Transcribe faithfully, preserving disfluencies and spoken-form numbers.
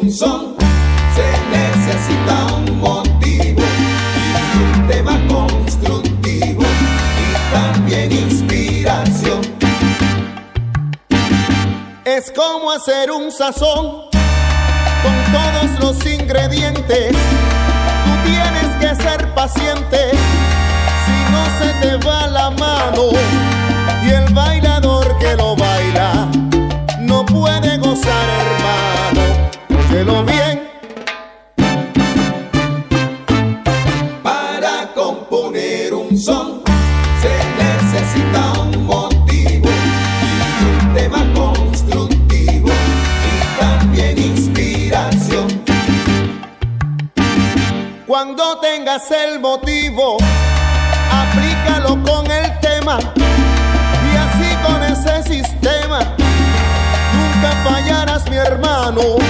un son se necesita un motivo y un tema constructivo y también inspiración. Es como hacer un sazón con todos los ingredientes. Tú tienes que ser paciente, si no se te va la mano. Y el bailador que lo baila no puede gozar, hermano. Óyelo bien. Para componer un son se necesita un motivo y un tema constructivo y también inspiración. Cuando tengas el motivo, aplícalo con el tema y así con ese sistema nunca fallarás, mi hermano.